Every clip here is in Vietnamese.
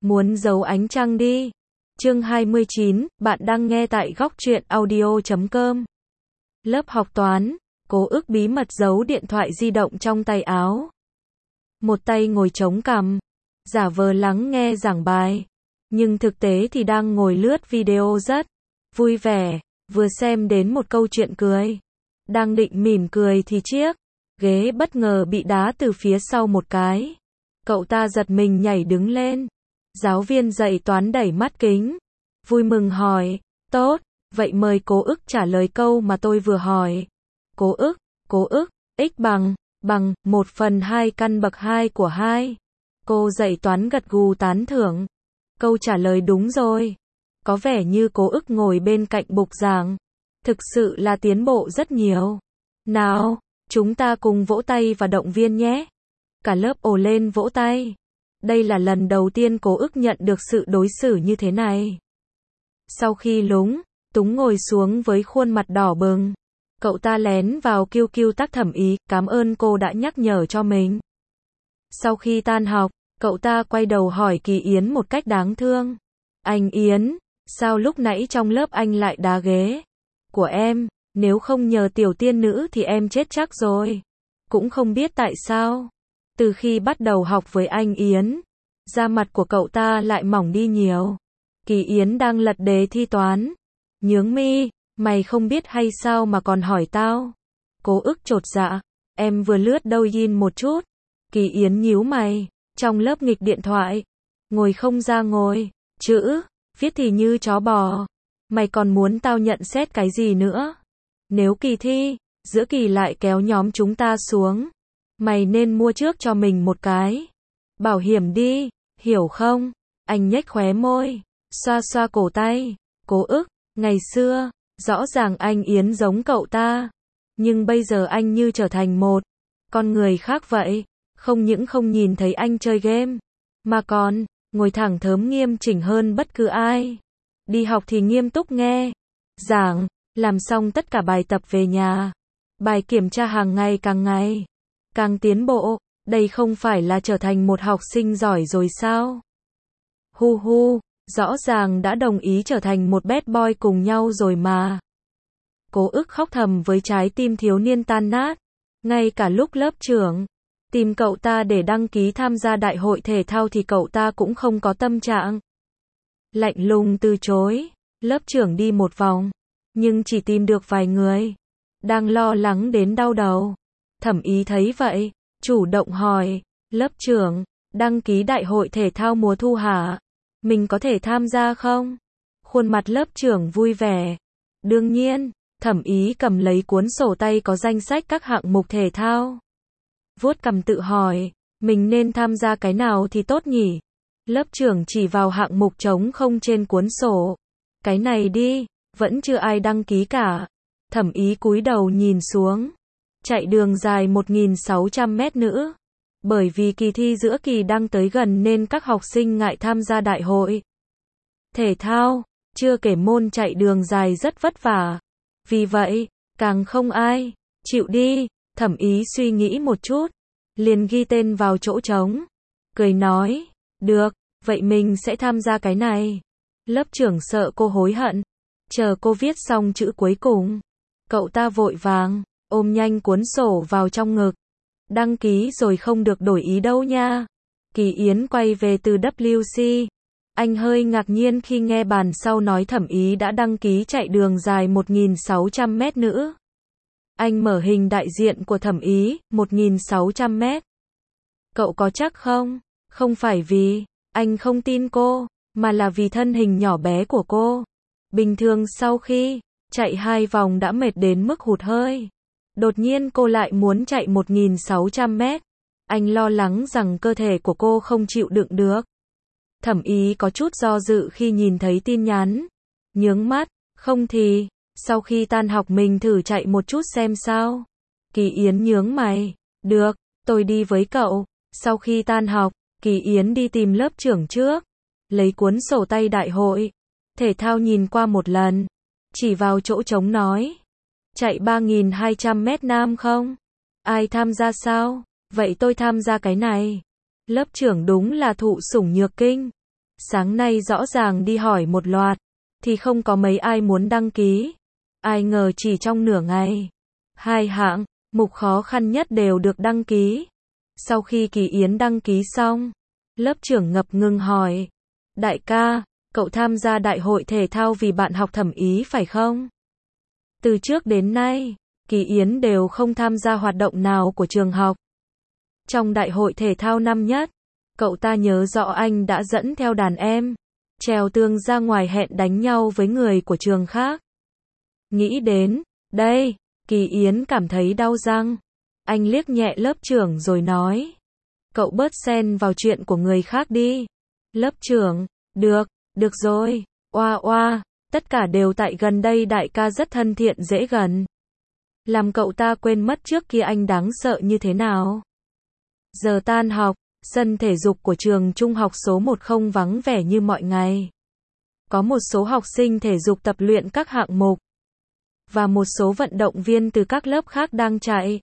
Muốn giấu ánh trăng đi. Chương 29, bạn đang nghe tại góc truyện audio.com. Lớp học toán, Cố Ức bí mật giấu điện thoại di động trong tay áo. Một tay ngồi chống cằm, giả vờ lắng nghe giảng bài, nhưng thực tế thì đang ngồi lướt video rất vui vẻ, vừa xem đến một câu chuyện cười. Đang định mỉm cười thì chiếc ghế bất ngờ bị đá từ phía sau một cái. Cậu ta giật mình nhảy đứng lên. Giáo viên dạy toán đẩy mắt kính, vui mừng hỏi, tốt, vậy mời Cố Ức trả lời câu mà tôi vừa hỏi. Cố ức, x bằng 1/2 căn bậc 2 của 2. Cô dạy toán gật gù tán thưởng. Câu trả lời đúng rồi. Có vẻ như Cố Ức ngồi bên cạnh bục giảng. Thực sự là tiến bộ rất nhiều. Nào, chúng ta cùng vỗ tay và động viên nhé. Cả lớp ồ lên vỗ tay. Đây là lần đầu tiên Cố Ức nhận được sự đối xử như thế này. Sau khi lúng túng ngồi xuống với khuôn mặt đỏ bừng, cậu ta lén vào QQ tag Thẩm Ý, cảm ơn cô đã nhắc nhở cho mình. Sau khi tan học, cậu ta quay đầu hỏi Kỳ Yến một cách đáng thương. Anh Yến, sao lúc nãy trong lớp anh lại đá ghế của em? Nếu không nhờ tiểu tiên nữ thì em chết chắc rồi. Cũng không biết tại sao. Từ khi bắt đầu học với anh Yến, da mặt của cậu ta lại mỏng đi nhiều. Kỳ Yến đang lật đề thi toán. Nhướng mi, mày không biết hay sao mà còn hỏi tao? Cố Ức chột dạ, em vừa lướt Douyin một chút. Kỳ Yến nhíu mày, trong lớp nghịch điện thoại. Ngồi không ra ngồi, chữ, viết thì như chó bò. Mày còn muốn tao nhận xét cái gì nữa? Nếu kỳ thi, giữa kỳ lại kéo nhóm chúng ta xuống. Mày nên mua trước cho mình một cái bảo hiểm đi, hiểu không? Anh nhếch khóe môi, xoa xoa cổ tay. Cố Ức, ngày xưa, rõ ràng anh Yến giống cậu ta. Nhưng bây giờ anh như trở thành một con người khác vậy. Không những không nhìn thấy anh chơi game, mà còn ngồi thẳng thớm nghiêm chỉnh hơn bất cứ ai. Đi học thì nghiêm túc nghe giảng, làm xong tất cả bài tập về nhà. Bài kiểm tra hàng ngày càng tiến bộ. Đây không phải là trở thành một học sinh giỏi rồi sao? Hu hu, rõ ràng đã đồng ý trở thành một bad boy cùng nhau rồi mà. Cố Ức khóc thầm với trái tim thiếu niên tan nát. Ngay cả lúc lớp trưởng tìm cậu ta để đăng ký tham gia đại hội thể thao thì cậu ta cũng không có tâm trạng. Lạnh lùng từ chối. Lớp trưởng đi một vòng, nhưng chỉ tìm được vài người. Đang lo lắng đến đau đầu. Thẩm Ý thấy vậy, chủ động hỏi, lớp trưởng, đăng ký đại hội thể thao mùa thu hả? Mình có thể tham gia không? Khuôn mặt lớp trưởng vui vẻ. Đương nhiên. Thẩm Ý cầm lấy cuốn sổ tay có danh sách các hạng mục thể thao. Vuốt cằm tự hỏi, mình nên tham gia cái nào thì tốt nhỉ? Lớp trưởng chỉ vào hạng mục trống không trên cuốn sổ. Cái này đi, vẫn chưa ai đăng ký cả. Thẩm Ý cúi đầu nhìn xuống. Chạy đường dài 1.600 mét nữa. Bởi vì kỳ thi giữa kỳ đang tới gần nên các học sinh ngại tham gia đại hội thể thao, chưa kể môn chạy đường dài rất vất vả. Vì vậy, càng không ai chịu đi. Thẩm Ý suy nghĩ một chút, liền ghi tên vào chỗ trống. Cười nói, được, vậy mình sẽ tham gia cái này. Lớp trưởng sợ cô hối hận. Chờ cô viết xong chữ cuối cùng, cậu ta vội vàng ôm nhanh cuốn sổ vào trong ngực. Đăng ký rồi không được đổi ý đâu nha. Kỳ Yến quay về từ WC. Anh hơi ngạc nhiên khi nghe bàn sau nói Thẩm Ý đã đăng ký chạy đường dài 1.600 mét nữa. Anh mở hình đại diện của Thẩm Ý, 1.600 mét. Cậu có chắc không? Không phải vì anh không tin cô, mà là vì thân hình nhỏ bé của cô. Bình thường sau khi chạy 2 vòng đã mệt đến mức hụt hơi. Đột nhiên cô lại muốn chạy 1.600 mét. Anh lo lắng rằng cơ thể của cô không chịu đựng được. Thẩm Ý có chút do dự khi nhìn thấy tin nhắn. Nhướng mắt, không thì, sau khi tan học mình thử chạy một chút xem sao. Kỳ Yến nhướng mày, được, tôi đi với cậu. Sau khi tan học, Kỳ Yến đi tìm lớp trưởng trước. Lấy cuốn sổ tay đại hội thể thao nhìn qua một lần. Chỉ vào chỗ trống nói. Chạy 3.200 mét nam không? Ai tham gia sao? Vậy tôi tham gia cái này. Lớp trưởng đúng là thụ sủng nhược kinh. Sáng nay rõ ràng đi hỏi một loạt, thì không có mấy ai muốn đăng ký. Ai ngờ chỉ trong nửa ngày, 2 hạng mục khó khăn nhất đều được đăng ký. Sau khi Kỳ Yến đăng ký xong, lớp trưởng ngập ngừng hỏi, đại ca, cậu tham gia đại hội thể thao vì bạn học thẩm ý phải không? Từ trước đến nay, Kỳ Yến đều không tham gia hoạt động nào của trường học. Trong đại hội thể thao năm nhất, cậu ta nhớ rõ anh đã dẫn theo đàn em, trèo tường ra ngoài hẹn đánh nhau với người của trường khác. Nghĩ đến đây, Kỳ Yến cảm thấy đau răng. Anh liếc nhẹ lớp trưởng rồi nói, cậu bớt xen vào chuyện của người khác đi. Lớp trưởng, được rồi, oa, tất cả đều tại gần đây đại ca rất thân thiện dễ gần. Làm cậu ta quên mất trước kia anh đáng sợ như thế nào. Giờ tan học, sân thể dục của trường trung học số 1 không vắng vẻ như mọi ngày. Có một số học sinh thể dục tập luyện các hạng mục, và một số vận động viên từ các lớp khác đang chạy.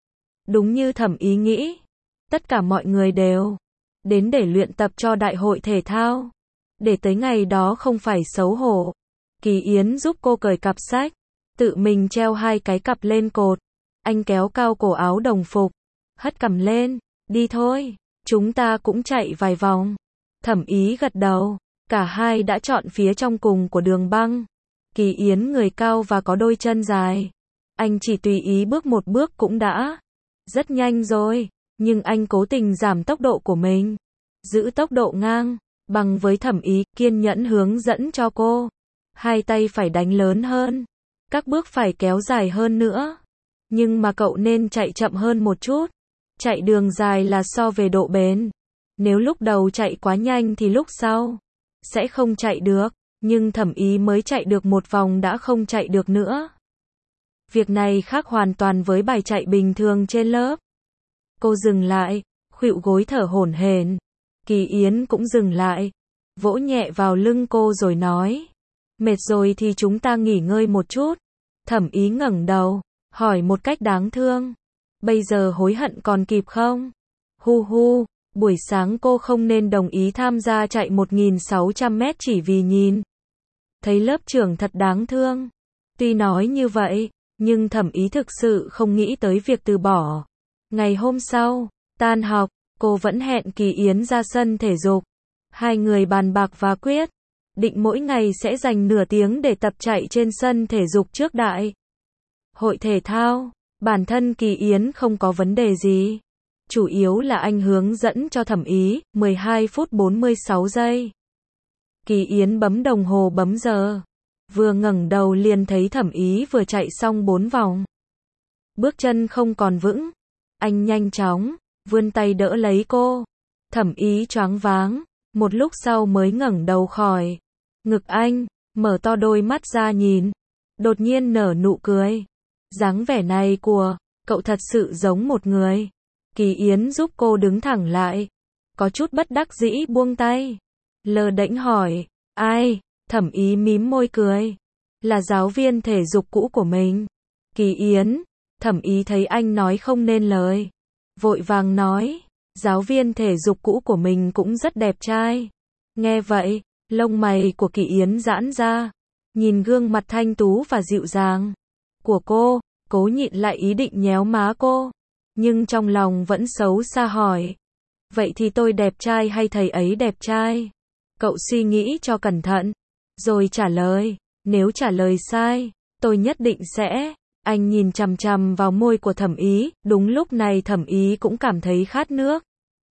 Đúng như Thẩm Ý nghĩ, tất cả mọi người đều đến để luyện tập cho đại hội thể thao. Để tới ngày đó không phải xấu hổ. Kỳ Yến giúp cô cởi cặp sách, tự mình treo 2 cái cặp lên cột. Anh kéo cao cổ áo đồng phục, hất cằm lên, đi thôi, chúng ta cũng chạy vài vòng. Thẩm Ý gật đầu, cả hai đã chọn phía trong cùng của đường băng. Kỳ Yến người cao và có đôi chân dài. Anh chỉ tùy ý bước một bước cũng đã rất nhanh rồi, nhưng anh cố tình giảm tốc độ của mình, giữ tốc độ ngang bằng với Thẩm Ý, kiên nhẫn hướng dẫn cho cô. 2 tay phải đánh lớn hơn, các bước phải kéo dài hơn nữa. Nhưng mà cậu nên chạy chậm hơn một chút. Chạy đường dài là so về độ bền. Nếu lúc đầu chạy quá nhanh thì lúc sau sẽ không chạy được. Nhưng Thẩm Ý mới chạy được một vòng đã không chạy được nữa. Việc này khác hoàn toàn với bài chạy bình thường trên lớp. Cô dừng lại, khuỵu gối thở hổn hển. Kỳ Yến cũng dừng lại, vỗ nhẹ vào lưng cô rồi nói, mệt rồi thì chúng ta nghỉ ngơi một chút. Thẩm Ý ngẩng đầu, hỏi một cách đáng thương, bây giờ hối hận còn kịp không? Hu, buổi sáng cô không nên đồng ý tham gia chạy 1.600 mét chỉ vì nhìn thấy lớp trưởng thật đáng thương. Tuy nói như vậy, nhưng Thẩm Ý thực sự không nghĩ tới việc từ bỏ. Ngày hôm sau, tan học, cô vẫn hẹn Kỳ Yến ra sân thể dục. 2 người bàn bạc và quyết định mỗi ngày sẽ dành nửa tiếng để tập chạy trên sân thể dục trước đại hội thể thao. Bản thân Kỳ Yến không có vấn đề gì. Chủ yếu là anh hướng dẫn cho Thẩm Ý, 12 phút 46 giây. Kỳ Yến bấm đồng hồ bấm giờ. Vừa ngẩng đầu liền thấy Thẩm Ý vừa chạy xong 4 vòng. Bước chân không còn vững. Anh nhanh chóng vươn tay đỡ lấy cô. Thẩm Ý choáng váng, một lúc sau mới ngẩng đầu khỏi ngực anh, mở to đôi mắt ra nhìn, đột nhiên nở nụ cười. Dáng vẻ này của cậu thật sự giống một người. Kỳ Yến giúp cô đứng thẳng lại, có chút bất đắc dĩ buông tay, lơ đễnh hỏi, ai? Thẩm Ý mím môi cười, là giáo viên thể dục cũ của mình. Kỳ Yến, Thẩm Ý thấy anh nói không nên lời, vội vàng nói, giáo viên thể dục cũ của mình cũng rất đẹp trai. Nghe vậy, lông mày của Kỳ Yến giãn ra, nhìn gương mặt thanh tú và dịu dàng của cô, cố nhịn lại ý định nhéo má cô, nhưng trong lòng vẫn xấu xa hỏi, vậy thì tôi đẹp trai hay thầy ấy đẹp trai? Cậu suy nghĩ cho cẩn thận, rồi trả lời, nếu trả lời sai, tôi nhất định sẽ. Anh nhìn chằm chằm vào môi của Thẩm Ý, đúng lúc này Thẩm Ý cũng cảm thấy khát nước.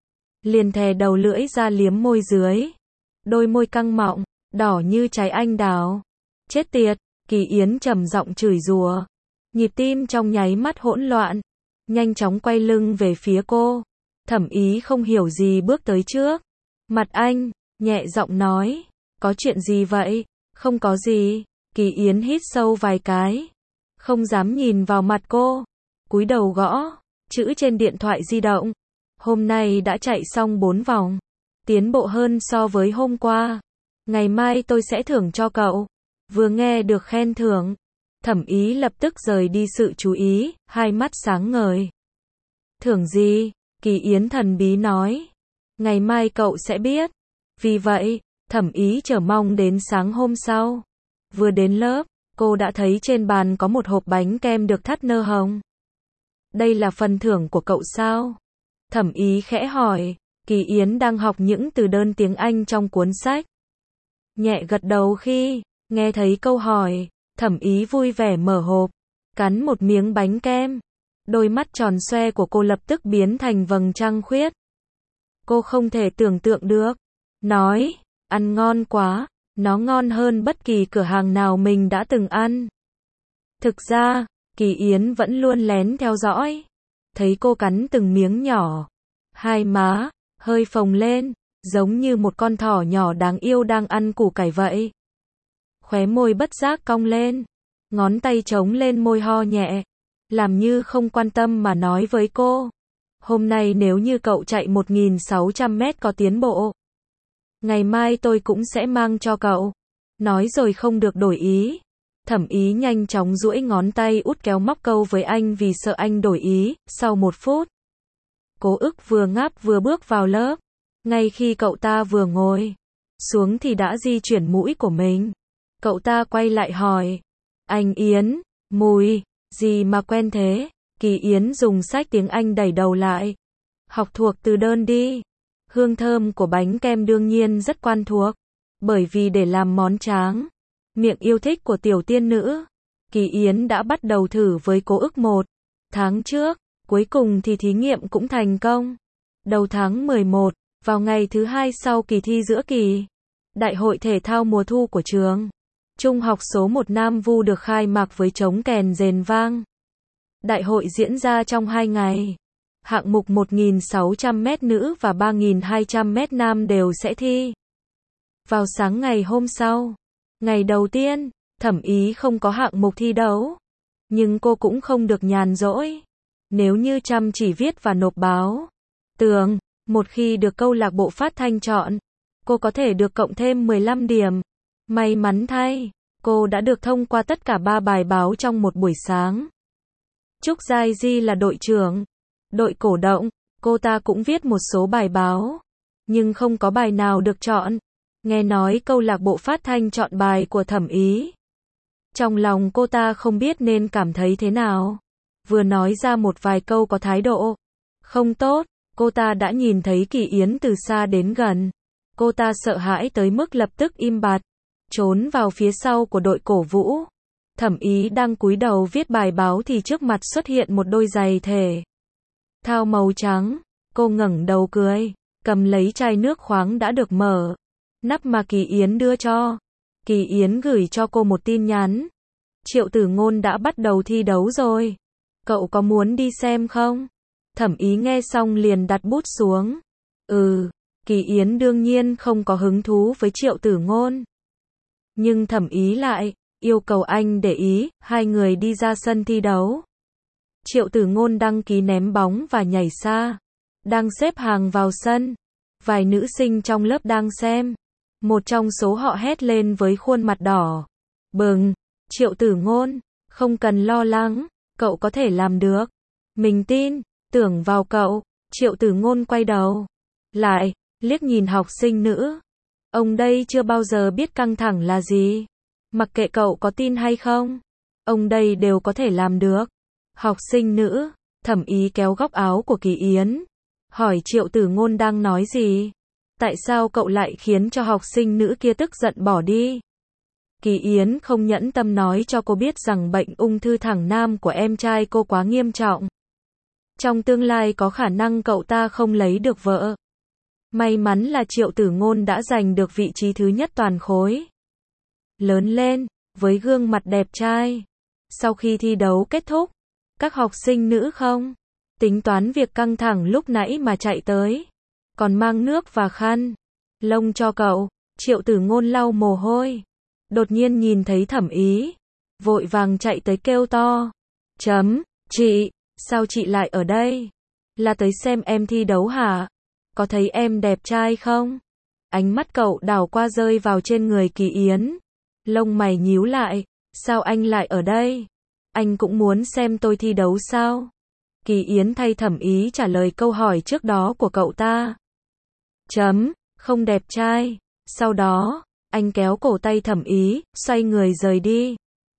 Liền thè đầu lưỡi ra liếm môi dưới. Đôi môi căng mọng, đỏ như trái anh đào. Chết tiệt, Kỳ Yến trầm giọng chửi rủa. Nhịp tim trong nháy mắt hỗn loạn, nhanh chóng quay lưng về phía cô. Thẩm Ý không hiểu gì bước tới trước mặt anh, nhẹ giọng nói, có chuyện gì vậy? Không có gì. Kỳ Yến hít sâu vài cái, không dám nhìn vào mặt cô, cúi đầu gõ chữ trên điện thoại di động. Hôm nay đã chạy xong 4 vòng, tiến bộ hơn so với hôm qua. Ngày mai tôi sẽ thưởng cho cậu. Vừa nghe được khen thưởng, Thẩm Ý lập tức rời đi sự chú ý, hai mắt sáng ngời. Thưởng gì? Kỳ Yến thần bí nói. Ngày mai cậu sẽ biết. Vì vậy, Thẩm Ý chờ mong đến sáng hôm sau. Vừa đến lớp, cô đã thấy trên bàn có một hộp bánh kem được thắt nơ hồng. Đây là phần thưởng của cậu sao? Thẩm Ý khẽ hỏi. Kỳ Yến đang học những từ đơn tiếng Anh trong cuốn sách. Nhẹ gật đầu khi nghe thấy câu hỏi. Thẩm Ý vui vẻ mở hộp, cắn một miếng bánh kem. Đôi mắt tròn xoe của cô lập tức biến thành vầng trăng khuyết. Cô không thể tưởng tượng được. Nói, ăn ngon quá, nó ngon hơn bất kỳ cửa hàng nào mình đã từng ăn. Thực ra, Kỳ Yến vẫn luôn lén theo dõi. Thấy cô cắn từng miếng nhỏ. Hai má hơi phồng lên, giống như một con thỏ nhỏ đáng yêu đang ăn củ cải vậy. Khóe môi bất giác cong lên, ngón tay chống lên môi ho nhẹ, làm như không quan tâm mà nói với cô. Hôm nay nếu như cậu chạy 1.600 mét có tiến bộ, ngày mai tôi cũng sẽ mang cho cậu. Nói rồi không được đổi ý. Thẩm Ý nhanh chóng duỗi ngón tay út kéo móc câu với anh vì sợ anh đổi ý. Sau 1 phút, Cố Ức vừa ngáp vừa bước vào lớp. Ngay khi cậu ta vừa ngồi xuống thì đã di chuyển mũi của mình. Cậu ta quay lại hỏi. Anh Yến, mùi gì mà quen thế? Kỳ Yến dùng sách tiếng Anh đẩy đầu lại. Học thuộc từ đơn đi. Hương thơm của bánh kem đương nhiên rất quen thuộc. Bởi vì để làm món tráng miệng yêu thích của tiểu tiên nữ, Kỳ Yến đã bắt đầu thử với Cố Ức 1 tháng trước. Cuối cùng thì thí nghiệm cũng thành công. Đầu tháng 11, vào ngày thứ 2 sau kỳ thi giữa kỳ, Đại hội thể thao mùa thu của trường Trung học số 1 Nam Vu được khai mạc với trống kèn rền vang. Đại hội diễn ra trong 2 ngày. Hạng mục 1.600 mét nữ và 3.200 mét nam đều sẽ thi. Vào sáng ngày hôm sau, ngày đầu tiên, Thẩm Ý không có hạng mục thi đấu. Nhưng cô cũng không được nhàn rỗi. Nếu như chăm chỉ viết và nộp báo tường, một khi được câu lạc bộ phát thanh chọn, cô có thể được cộng thêm 15 điểm. May mắn thay, cô đã được thông qua tất cả 3 bài báo trong một buổi sáng. Trúc Giai Di là đội trưởng, đội cổ động, cô ta cũng viết một số bài báo, nhưng không có bài nào được chọn. Nghe nói câu lạc bộ phát thanh chọn bài của Thẩm Ý. Trong lòng cô ta không biết nên cảm thấy thế nào. Vừa nói ra một vài câu có thái độ không tốt, cô ta đã nhìn thấy Kỳ Yến từ xa đến gần. Cô ta sợ hãi tới mức lập tức im bặt, trốn vào phía sau của đội cổ vũ. Thẩm Ý đang cúi đầu viết bài báo thì trước mặt xuất hiện một đôi giày thể thao màu trắng. Cô ngẩng đầu cười, cầm lấy chai nước khoáng đã được mở nắp mà Kỳ Yến đưa cho. Kỳ Yến gửi cho cô một tin nhắn. Triệu Tử Ngôn đã bắt đầu thi đấu rồi. Cậu có muốn đi xem không? Thẩm Ý nghe xong liền đặt bút xuống. Kỳ Yến đương nhiên không có hứng thú với Triệu Tử Ngôn. Nhưng Thẩm Ý lại yêu cầu anh để ý, hai người đi ra sân thi đấu. Triệu Tử Ngôn đăng ký ném bóng và nhảy xa. Đang xếp hàng vào sân. Vài nữ sinh trong lớp đang xem. Một trong số họ hét lên với khuôn mặt đỏ bừng. Triệu Tử Ngôn, không cần lo lắng, cậu có thể làm được. Mình tin, tưởng vào cậu. Triệu Tử Ngôn quay đầu lại, liếc nhìn học sinh nữ. Ông đây chưa bao giờ biết căng thẳng là gì. Mặc kệ cậu có tin hay không, ông đây đều có thể làm được. Học sinh nữ, Thẩm Ý kéo góc áo của Kỳ Yến, hỏi Triệu Tử Ngôn đang nói gì. Tại sao cậu lại khiến cho học sinh nữ kia tức giận bỏ đi? Kỳ Yến không nhẫn tâm nói cho cô biết rằng bệnh ung thư thẳng nam của em trai cô quá nghiêm trọng. Trong tương lai có khả năng cậu ta không lấy được vợ. May mắn là Triệu Tử Ngôn đã giành được vị trí thứ nhất toàn khối. Lớn lên, với gương mặt đẹp trai. Sau khi thi đấu kết thúc, các học sinh nữ không tính toán việc căng thẳng lúc nãy mà chạy tới. Còn mang nước và khăn lông cho cậu. Triệu Tử Ngôn lau mồ hôi. Đột nhiên nhìn thấy Thẩm Ý, vội vàng chạy tới kêu to. Chị, sao chị lại ở đây? Là tới xem em thi đấu hả? Có thấy em đẹp trai không? Ánh mắt cậu đảo qua rơi vào trên người Kỳ Yến. Lông mày nhíu lại. Sao anh lại ở đây? Anh cũng muốn xem tôi thi đấu sao? Kỳ Yến thay Thẩm Ý trả lời câu hỏi trước đó của cậu ta. Không đẹp trai. Sau đó, anh kéo cổ tay Thẩm Ý, xoay người rời đi.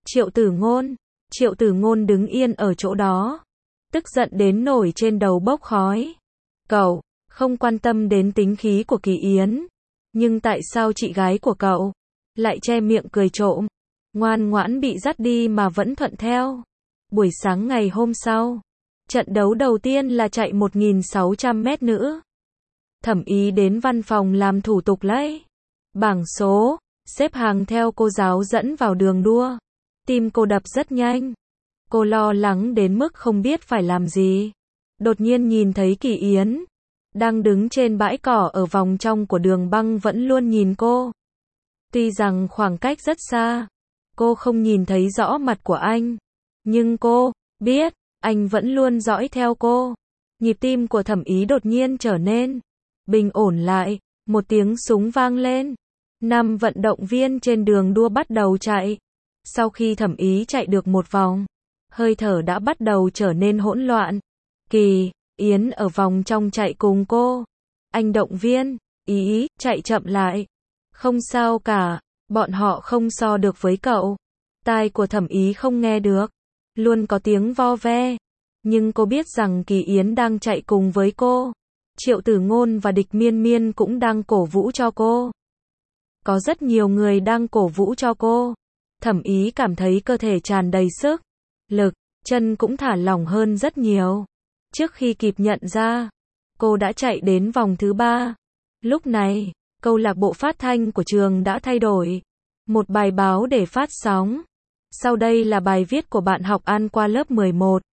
Triệu Tử Ngôn đứng yên ở chỗ đó, tức giận đến nổi trên đầu bốc khói. Cậu, không quan tâm đến tính khí của Kỳ Yến. Nhưng tại sao chị gái của cậu lại che miệng cười trộm, ngoan ngoãn bị dắt đi mà vẫn thuận theo? Buổi sáng ngày hôm sau, trận đấu đầu tiên là chạy 1.600 mét nữa. Thẩm Ý đến văn phòng làm thủ tục lấy bảng số, xếp hàng theo cô giáo dẫn vào đường đua. Tim cô đập rất nhanh. Cô lo lắng đến mức không biết phải làm gì. Đột nhiên nhìn thấy Kỳ Yến đang đứng trên bãi cỏ ở vòng trong của đường băng vẫn luôn nhìn cô. Tuy rằng khoảng cách rất xa, cô không nhìn thấy rõ mặt của anh, nhưng cô biết anh vẫn luôn dõi theo cô. Nhịp tim của Thẩm Ý đột nhiên trở nên bình ổn lại. Một tiếng súng vang lên. 5 vận động viên trên đường đua bắt đầu chạy. Sau khi Thẩm Ý chạy được một vòng, hơi thở đã bắt đầu trở nên hỗn loạn. Kỳ Yến ở vòng trong chạy cùng cô. Anh động viên Ý, chạy chậm lại. Không sao cả, bọn họ không so được với cậu. Tai của Thẩm Ý không nghe được, luôn có tiếng vo ve. Nhưng cô biết rằng Kỳ Yến đang chạy cùng với cô. Triệu Tử Ngôn và Địch Miên Miên cũng đang cổ vũ cho cô. Có rất nhiều người đang cổ vũ cho cô. Thẩm Ý cảm thấy cơ thể tràn đầy sức lực, chân cũng thả lỏng hơn rất nhiều. Trước khi kịp nhận ra, cô đã chạy đến vòng thứ 3. Lúc này, câu lạc bộ phát thanh của trường đã thay đổi một bài báo để phát sóng. Sau đây là bài viết của bạn học An qua lớp 11.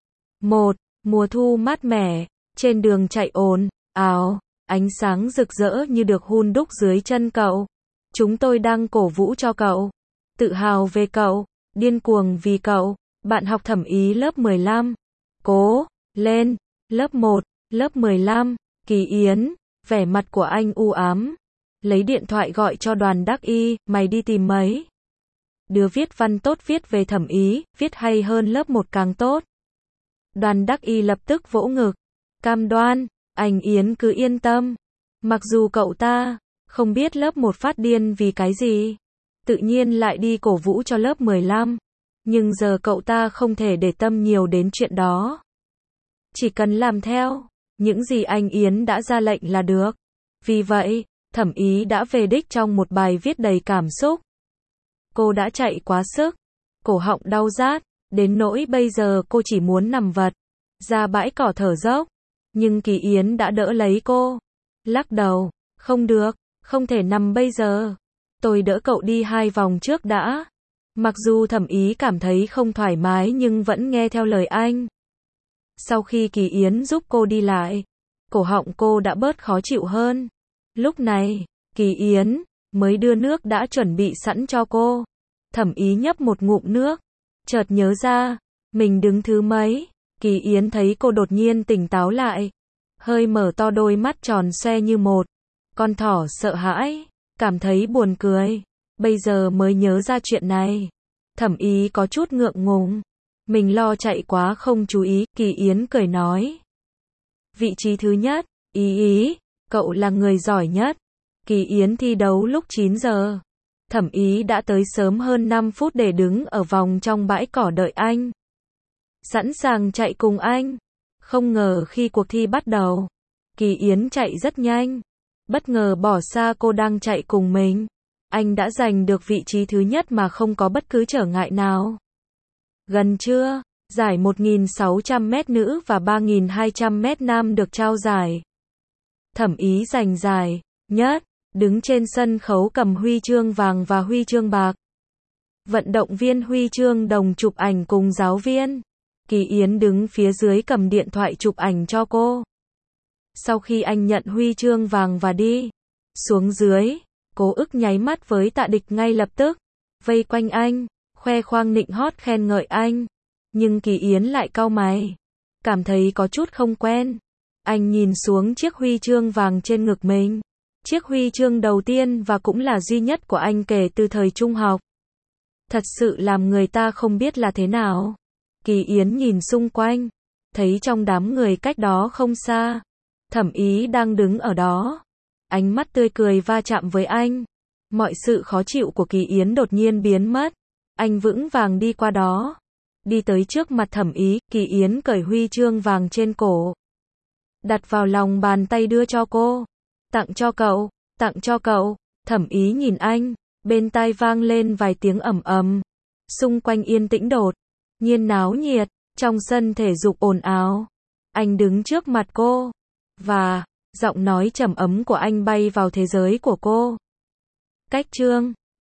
1. Mùa thu mát mẻ, trên đường chạy ồn ào, ánh sáng rực rỡ như được hun đúc dưới chân cậu. Chúng tôi đang cổ vũ cho cậu, tự hào về cậu, điên cuồng vì cậu. Bạn học Thẩm Ý lớp 15. Cố lên. Lớp 1, lớp 15, Kỳ Yến, vẻ mặt của anh u ám. Lấy điện thoại gọi cho Đoàn Đắc Y, mày đi tìm mấy đứa viết văn tốt viết về Thẩm Ý, viết hay hơn lớp 1 càng tốt. Đoàn Đắc Y lập tức vỗ ngực, cam đoan, anh Yến cứ yên tâm. Mặc dù cậu ta không biết lớp 1 phát điên vì cái gì, tự nhiên lại đi cổ vũ cho lớp 15, nhưng giờ cậu ta không thể để tâm nhiều đến chuyện đó. Chỉ cần làm theo những gì anh Yến đã ra lệnh là được. Vì vậy, Thẩm Ý đã về đích trong một bài viết đầy cảm xúc. Cô đã chạy quá sức, cổ họng đau rát, đến nỗi bây giờ cô chỉ muốn nằm vật ra bãi cỏ thở dốc. Nhưng Kỳ Yến đã đỡ lấy cô, lắc đầu, không được, không thể nằm bây giờ. Tôi đỡ cậu đi 2 vòng trước đã. Mặc dù Thẩm Ý cảm thấy không thoải mái nhưng vẫn nghe theo lời anh. Sau khi Kỳ Yến giúp cô đi lại, cổ họng cô đã bớt khó chịu hơn. Lúc này, Kỳ Yến mới đưa nước đã chuẩn bị sẵn cho cô. Thẩm Ý nhấp một ngụm nước, chợt nhớ ra, mình đứng thứ mấy. Kỳ Yến thấy cô đột nhiên tỉnh táo lại, hơi mở to đôi mắt tròn xoe như một con thỏ sợ hãi, cảm thấy buồn cười. Bây giờ mới nhớ ra chuyện này. Thẩm Ý có chút ngượng ngùng. Mình lo chạy quá không chú ý, Kỳ Yến cười nói. Vị trí thứ nhất, Ý, cậu là người giỏi nhất. Kỳ Yến thi đấu lúc 9 giờ. Thẩm Ý đã tới sớm hơn 5 phút để đứng ở vòng trong bãi cỏ đợi anh. Sẵn sàng chạy cùng anh. Không ngờ khi cuộc thi bắt đầu, Kỳ Yến chạy rất nhanh. Bất ngờ bỏ xa cô đang chạy cùng mình. Anh đã giành được vị trí thứ nhất mà không có bất cứ trở ngại nào. Gần trưa, giải 1.600 mét nữ và 3.200 mét nam được trao giải. Thẩm Ý giành giải nhất, đứng trên sân khấu cầm huy chương vàng và huy chương bạc. Vận động viên huy chương đồng chụp ảnh cùng giáo viên. Kỳ Yến đứng phía dưới cầm điện thoại chụp ảnh cho cô. Sau khi anh nhận huy chương vàng và đi xuống dưới, Cố Ức nháy mắt với Tạ Địch ngay lập tức, vây quanh anh, khoe khoang nịnh hót khen ngợi anh. Nhưng Kỳ Yến lại cau mày, cảm thấy có chút không quen. Anh nhìn xuống chiếc huy chương vàng trên ngực mình. Chiếc huy chương đầu tiên và cũng là duy nhất của anh kể từ thời trung học. Thật sự làm người ta không biết là thế nào. Kỳ Yến nhìn xung quanh, thấy trong đám người cách đó không xa, Thẩm Ý đang đứng ở đó. Ánh mắt tươi cười va chạm với anh. Mọi sự khó chịu của Kỳ Yến đột nhiên biến mất. Anh vững vàng đi qua đó. Đi tới trước mặt Thẩm Ý, Kỳ Yến cởi huy chương vàng trên cổ. Đặt vào lòng bàn tay đưa cho cô. Tặng cho cậu, tặng cho cậu. Thẩm Ý nhìn anh, bên tai vang lên vài tiếng ầm ầm. Xung quanh yên tĩnh đột nhiên náo nhiệt, trong sân thể dục ồn ào. Anh đứng trước mặt cô, và giọng nói trầm ấm của anh bay vào thế giới của cô. Cách chương